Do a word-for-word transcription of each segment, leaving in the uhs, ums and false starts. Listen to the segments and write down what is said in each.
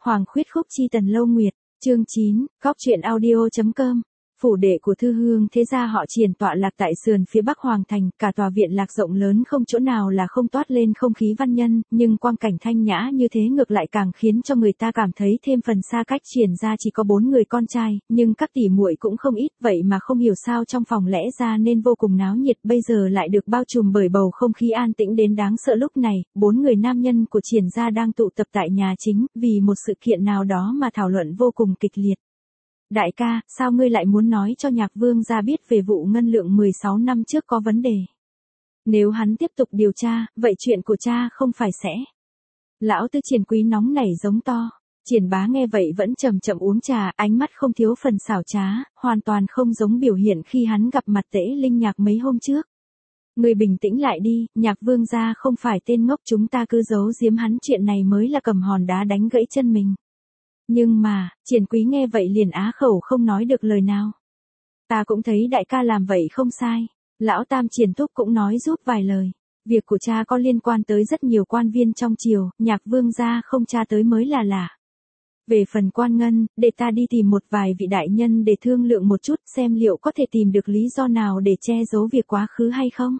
Hoàng khuyết khúc chi Tần Lâu Nguyệt, chương chín, góc truyện audio.com. Phủ đệ của Thư Hương thế gia họ Triển tọa lạc tại sườn phía bắc Hoàng thành, cả tòa viện lạc rộng lớn không chỗ nào là không toát lên không khí văn nhân, nhưng quang cảnh thanh nhã như thế ngược lại càng khiến cho người ta cảm thấy thêm phần xa cách. Triển gia chỉ có bốn người con trai, nhưng các tỷ muội cũng không ít, vậy mà không hiểu sao trong phòng lẽ ra nên vô cùng náo nhiệt, bây giờ lại được bao trùm bởi bầu không khí an tĩnh đến đáng sợ. Lúc này, bốn người nam nhân của Triển gia đang tụ tập tại nhà chính, vì một sự kiện nào đó mà thảo luận vô cùng kịch liệt. Đại ca, sao ngươi lại muốn nói cho Nhạc Vương gia biết về vụ ngân lượng mười sáu năm trước có vấn đề? Nếu hắn tiếp tục điều tra, vậy chuyện của cha không phải sẽ... Lão Tư Triển Quý nóng nảy giống to. Triển Bá nghe vậy vẫn chậm chậm uống trà, ánh mắt không thiếu phần xảo trá, hoàn toàn không giống biểu hiện khi hắn gặp mặt Tễ Linh Nhạc mấy hôm trước. Ngươi bình tĩnh lại đi, Nhạc Vương gia không phải tên ngốc, chúng ta cứ giấu giếm hắn, chuyện này mới là cầm hòn đá đánh gãy chân mình. Nhưng mà, Triển Quý nghe vậy liền á khẩu không nói được lời nào. Ta cũng thấy đại ca làm vậy không sai. Lão Tam Triển Thúc cũng nói giúp vài lời. Việc của cha có liên quan tới rất nhiều quan viên trong triều, Nhạc Vương gia không tra tới mới là lạ. Về phần quan ngân, để ta đi tìm một vài vị đại nhân để thương lượng một chút, xem liệu có thể tìm được lý do nào để che giấu việc quá khứ hay không.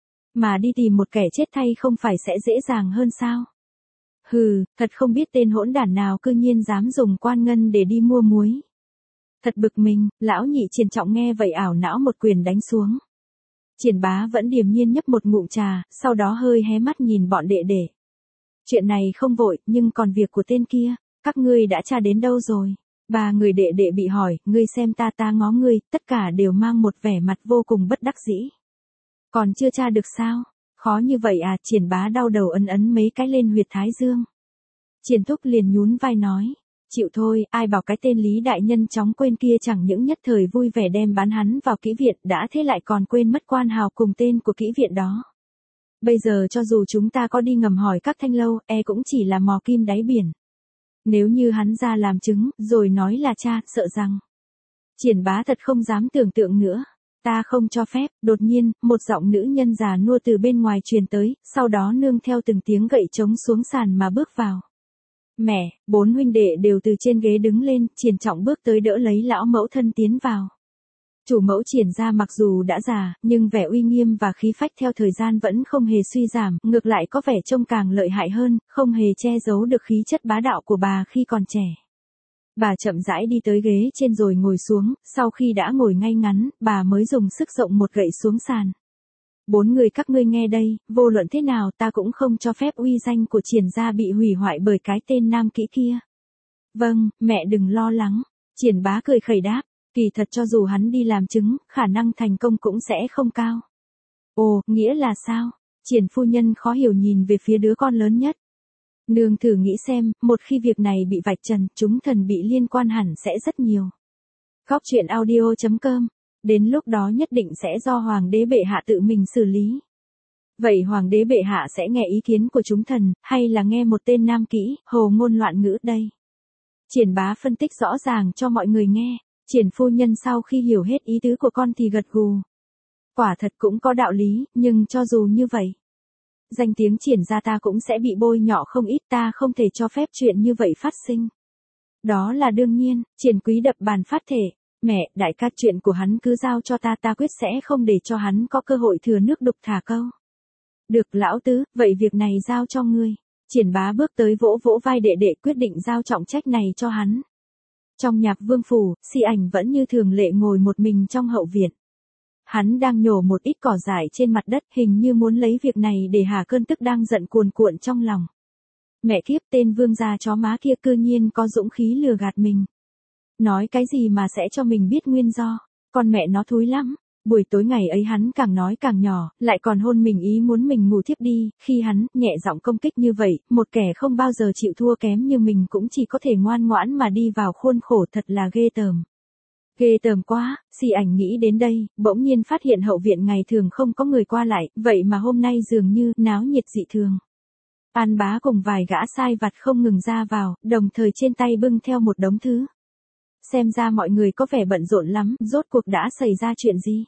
Mà đi tìm một kẻ chết thay không phải sẽ dễ dàng hơn sao? Hừ, thật không biết tên hỗn đản nào cư nhiên dám dùng quan ngân để đi mua muối. Thật bực mình, lão nhị Triển Trọng nghe vậy ảo não một quyền đánh xuống. Triển Bá vẫn điềm nhiên nhấp một ngụm trà, sau đó hơi hé mắt nhìn bọn đệ đệ. Chuyện này không vội, nhưng còn việc của tên kia, các ngươi đã tra đến đâu rồi? Ba người đệ đệ bị hỏi, ngươi xem ta ta ngó ngươi, tất cả đều mang một vẻ mặt vô cùng bất đắc dĩ. Còn chưa tra được sao? Khó như vậy à? Triển Bá đau đầu ấn ấn mấy cái lên huyệt thái dương. Triển Thúc liền nhún vai nói, chịu thôi, ai bảo cái tên Lý đại nhân chóng quên kia chẳng những nhất thời vui vẻ đem bán hắn vào kỹ viện, đã thế lại còn quên mất quan hào cùng tên của kỹ viện đó. Bây giờ cho dù chúng ta có đi ngầm hỏi các thanh lâu, e cũng chỉ là mò kim đáy biển. Nếu như hắn ra làm chứng, rồi nói là cha, sợ rằng... Triển Bá thật không dám tưởng tượng nữa. Ta không cho phép. Đột nhiên, một giọng nữ nhân già nua từ bên ngoài truyền tới, sau đó nương theo từng tiếng gậy trống xuống sàn mà bước vào. Mẹ, bốn huynh đệ đều từ trên ghế đứng lên, Triển Trọng bước tới đỡ lấy lão mẫu thân tiến vào. Chủ mẫu Triển gia mặc dù đã già, nhưng vẻ uy nghiêm và khí phách theo thời gian vẫn không hề suy giảm, ngược lại có vẻ trông càng lợi hại hơn, không hề che giấu được khí chất bá đạo của bà khi còn trẻ. Bà chậm rãi đi tới ghế trên rồi ngồi xuống, sau khi đã ngồi ngay ngắn, bà mới dùng sức rộng một gậy xuống sàn. Bốn người các ngươi nghe đây, vô luận thế nào ta cũng không cho phép uy danh của Triển gia bị hủy hoại bởi cái tên nam kỹ kia. Vâng, mẹ đừng lo lắng. Triển Bá cười khẩy đáp, kỳ thật cho dù hắn đi làm chứng, khả năng thành công cũng sẽ không cao. Ồ, nghĩa là sao? Triển phu nhân khó hiểu nhìn về phía đứa con lớn nhất. Nương thử nghĩ xem, một khi việc này bị vạch trần, chúng thần bị liên quan hẳn sẽ rất nhiều. Góc truyện audio.com. Đến lúc đó nhất định sẽ do Hoàng đế bệ hạ tự mình xử lý. Vậy Hoàng đế bệ hạ sẽ nghe ý kiến của chúng thần, hay là nghe một tên nam kỹ, hồ ngôn loạn ngữ đây? Triển Bá phân tích rõ ràng cho mọi người nghe. Triển phu nhân sau khi hiểu hết ý tứ của con thì gật gù. Quả thật cũng có đạo lý, nhưng cho dù như vậy, danh tiếng Triển gia ta cũng sẽ bị bôi nhọ không ít, ta không thể cho phép chuyện như vậy phát sinh. Đó là đương nhiên. Triển Quý đập bàn phát thể. Mẹ, đại ca, chuyện của hắn cứ giao cho ta, ta quyết sẽ không để cho hắn có cơ hội thừa nước đục thả câu. Được lão tứ, vậy việc này giao cho ngươi. Triển Bá bước tới vỗ vỗ vai đệ đệ, quyết định giao trọng trách này cho hắn. Trong Nhạc Vương phủ, Si Ảnh vẫn như thường lệ ngồi một mình trong hậu viện. Hắn đang nhổ một ít cỏ dại trên mặt đất, hình như muốn lấy việc này để hả cơn tức đang giận cuồn cuộn trong lòng. Mẹ kiếp, tên vương gia chó má kia cư nhiên có dũng khí lừa gạt mình. Nói cái gì mà sẽ cho mình biết nguyên do, con mẹ nó thúi lắm. Buổi tối ngày ấy hắn càng nói càng nhỏ, lại còn hôn mình ý muốn mình ngủ thiếp đi, khi hắn nhẹ giọng công kích như vậy, một kẻ không bao giờ chịu thua kém như mình cũng chỉ có thể ngoan ngoãn mà đi vào khuôn khổ, thật là ghê tởm. Ghê tởm quá. Si Ảnh nghĩ đến đây, bỗng nhiên phát hiện hậu viện ngày thường không có người qua lại, vậy mà hôm nay dường như náo nhiệt dị thường. An Bá cùng vài gã sai vặt không ngừng ra vào, đồng thời trên tay bưng theo một đống thứ. Xem ra mọi người có vẻ bận rộn lắm, rốt cuộc đã xảy ra chuyện gì?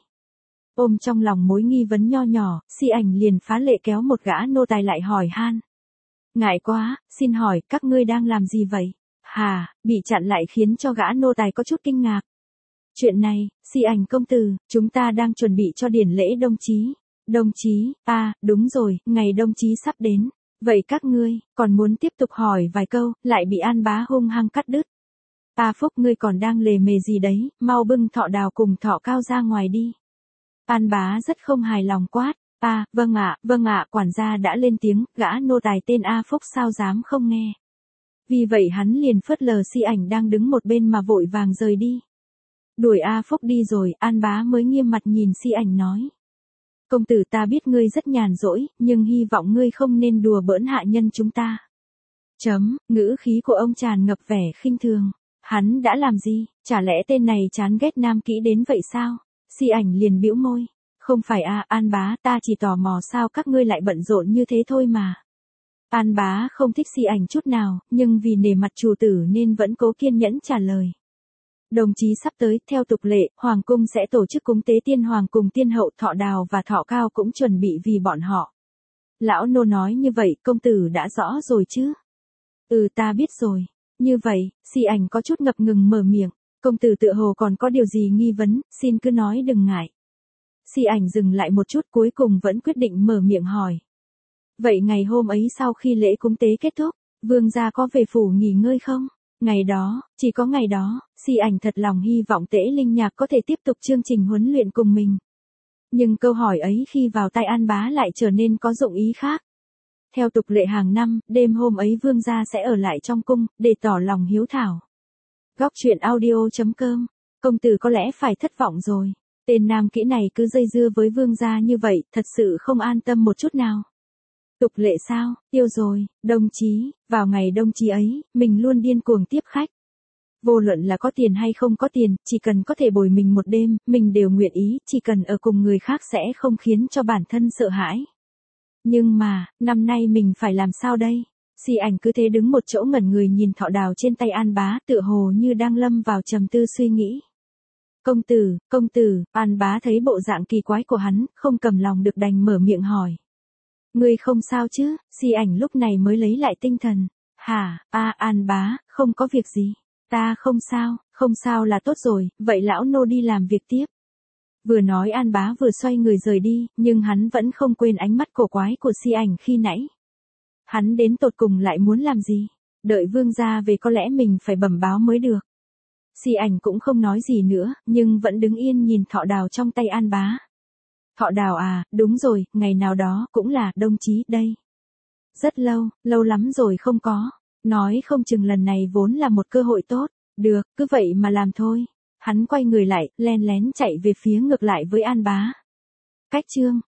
Ôm trong lòng mối nghi vấn nho nhỏ, Si Ảnh liền phá lệ kéo một gã nô tài lại hỏi han. Ngại quá, xin hỏi, các ngươi đang làm gì vậy? Hà, bị chặn lại khiến cho gã nô tài có chút kinh ngạc. Chuyện này, Si Ảnh công tử, chúng ta đang chuẩn bị cho điển lễ đồng chí. Đồng chí, à, đúng rồi, ngày đồng chí sắp đến. Vậy các ngươi, còn muốn tiếp tục hỏi vài câu, lại bị An Bá hung hăng cắt đứt. A Phúc ngươi còn đang lề mề gì đấy, mau bưng thọ đào cùng thọ cao ra ngoài đi. An Bá rất không hài lòng quát. À, vâng ạ, vâng ạ, quản gia đã lên tiếng, gã nô tài tên A Phúc sao dám không nghe. Vì vậy hắn liền phớt lờ Si Ảnh đang đứng một bên mà vội vàng rời đi. Đuổi A Phúc đi rồi, An Bá mới nghiêm mặt nhìn Si Ảnh nói. Công tử ta biết ngươi rất nhàn rỗi, nhưng hy vọng ngươi không nên đùa bỡn hạ nhân chúng ta. Chấm, ngữ khí của ông tràn ngập vẻ khinh thường. Hắn đã làm gì, chả lẽ tên này chán ghét nam kỹ đến vậy sao? Si Ảnh liền bĩu môi. Không phải à, An Bá, ta chỉ tò mò sao các ngươi lại bận rộn như thế thôi mà. An Bá không thích Si Ảnh chút nào, nhưng vì nể mặt chủ tử nên vẫn cố kiên nhẫn trả lời. Đồng chí sắp tới, theo tục lệ, Hoàng cung sẽ tổ chức cúng tế tiên hoàng cùng tiên hậu, Thọ Đào và Thọ Cao cũng chuẩn bị vì bọn họ. Lão nô nói như vậy, công tử đã rõ rồi chứ? Ừ ta biết rồi. Như vậy, Si Ảnh có chút ngập ngừng mở miệng. Công tử tựa hồ còn có điều gì nghi vấn, xin cứ nói đừng ngại. Si Ảnh dừng lại một chút cuối cùng vẫn quyết định mở miệng hỏi. Vậy ngày hôm ấy sau khi lễ cúng tế kết thúc, vương gia có về phủ nghỉ ngơi không? Ngày đó, chỉ có ngày đó, Si Ảnh thật lòng hy vọng Tễ Linh Nhạc có thể tiếp tục chương trình huấn luyện cùng mình. Nhưng câu hỏi ấy khi vào tai An Bá lại trở nên có dụng ý khác. Theo tục lệ hàng năm, đêm hôm ấy vương gia sẽ ở lại trong cung, để tỏ lòng hiếu thảo. Góc truyện audio chấm com, công tử có lẽ phải thất vọng rồi. Tên nam kỹ này cứ dây dưa với vương gia như vậy, thật sự không an tâm một chút nào. Tục lệ sao, tiêu rồi, đồng chí, vào ngày đồng chí ấy, mình luôn điên cuồng tiếp khách. Vô luận là có tiền hay không có tiền, chỉ cần có thể bồi mình một đêm, mình đều nguyện ý, chỉ cần ở cùng người khác sẽ không khiến cho bản thân sợ hãi. Nhưng mà, năm nay mình phải làm sao đây? Si Ảnh cứ thế đứng một chỗ ngẩn người nhìn thọ đào trên tay An Bá, tựa hồ như đang lâm vào trầm tư suy nghĩ. Công tử, công tử, An Bá thấy bộ dạng kỳ quái của hắn, không cầm lòng được đành mở miệng hỏi. Ngươi không sao chứ? Si Ảnh lúc này mới lấy lại tinh thần. Hả, a An Bá, không có việc gì. Ta không sao, không sao là tốt rồi, vậy lão nô đi làm việc tiếp. Vừa nói An Bá vừa xoay người rời đi, nhưng hắn vẫn không quên ánh mắt cổ quái của Si Ảnh khi nãy. Hắn đến tột cùng lại muốn làm gì? Đợi vương gia về có lẽ mình phải bẩm báo mới được. Si Ảnh cũng không nói gì nữa, nhưng vẫn đứng yên nhìn thọ đào trong tay An Bá. Thọ đào à, đúng rồi, ngày nào đó, cũng là, đồng chí, đây. Rất lâu, lâu lắm rồi không có. Nói không chừng lần này vốn là một cơ hội tốt. Được, cứ vậy mà làm thôi. Hắn quay người lại, len lén chạy về phía ngược lại với An Bá. Cách chương